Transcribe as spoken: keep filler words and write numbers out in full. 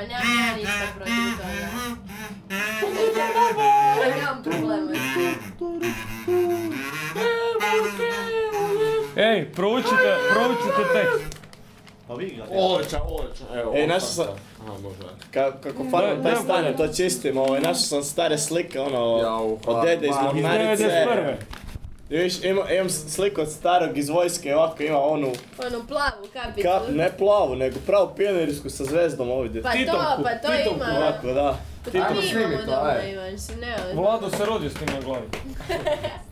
nemam ja ništa protiv toga. Nemam problema. Ej, proučite, proučite tekst. Pa vi ga. Odličan, odličan. Evo, Ej, našao sam... Aha, može. Ka, kako farmam taj stan, to čistim, ovaj, našao sam stare slike, ono, Jau, od dede iz hvala. Iz Mornarice. devedeset prve. Viš, imam, imam sliku od starog iz vojske, ovako ima onu, Onu plavu kapicu. kap, ne plavu, nego pravu pionirsku sa zvezdom ovdje. Pa to, Titovku, pa to Titovku, ima. Ovako, da. Pa Ajmo to mi snimi imamo to, doma, ajde. Ivan, si ne. Vlado se rodio s tim na glavi.